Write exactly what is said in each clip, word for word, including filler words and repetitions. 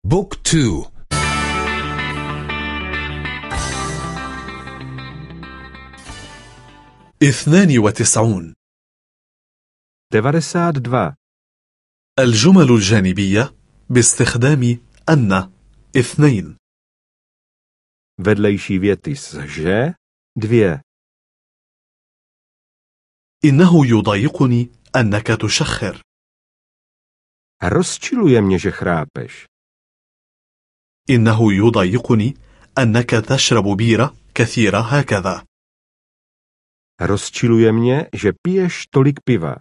بوك تو. اثنان وتسعون. devadesát dva. الجمل الجانبية باستخدام أن اثنين. Vedlejší věty s že, dvě. إنه يضايقني أنك تشخر. Rozčiluje mě, že chrápeš. إنه يضايقني أنك تشرب بيرة كثيرة هكذا. Rozčiluje mě, že piješ tolik piva.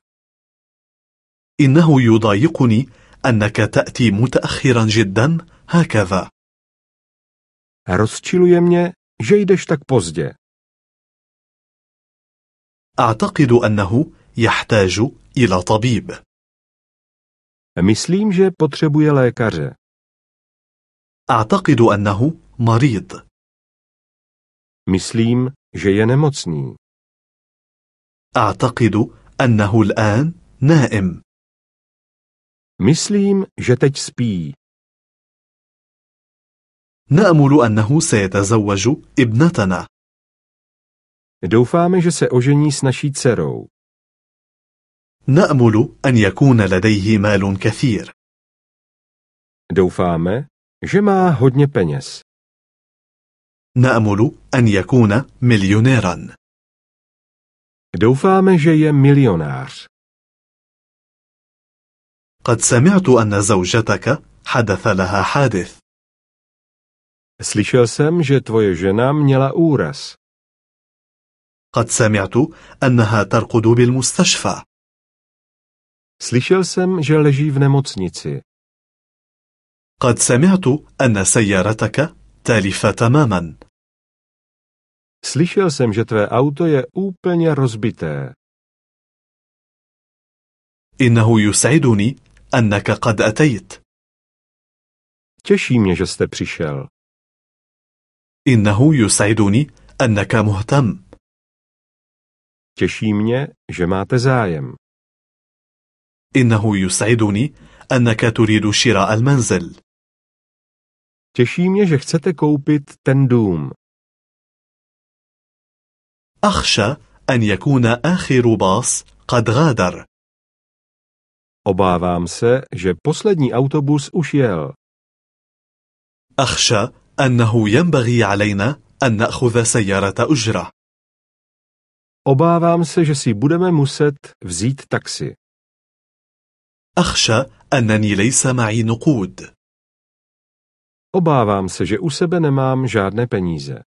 إنه يضايقني أنك تأتي متأخرا جدا هكذا. Rozčiluje mě, že jdeš tak pozdě. أعتقد أنه يحتاج إلى طبيب. Myslím, že potřebuje lékaře. أعتقد أنه مريض. Myslím, že je nemocný. أعتقد أنه الآن نائم. Myslím, že teď spí. نأمل أنه سيتزوج ابنتنا. Doufáme, že se ožení s naší dcerou. نأمل أن يكون لديه مال كثير. Doufáme, že má hodně peněz. نأمل أن يكون مليونيرا. Doufáme, že je milionář. قد سمعت أن زوجتك حدث لها حادث. Slyšel jsem, že tvoje žena měla úraz. قد سمعت أنها ترقد بالمستشفى. Slyšel jsem, že leží v nemocnici. قد سمعت أن سيارتك تالفة تماما. Slyšel jsem, že tvé auto je úplně rozbité. إنه يسعدني أنك قد أتيت. Těší mě, že jste přišel. إنه يسعدني أنك مهتم. Těší mě, že máte zájem. إنه يسعدني أنك تريد شراء المنزل. Těší mě, že chcete koupit ten dům. أخشى أن يكون آخر باص قد غادر. Obávám se, že poslední autobus už jel. أخشى أنه ينبغي علينا أن نأخذ سيارة أجرة. Obávám se, že si budeme muset vzít taxi. أخشى أنني ليس معي نقود. Obávám se, že u sebe nemám žádné peníze.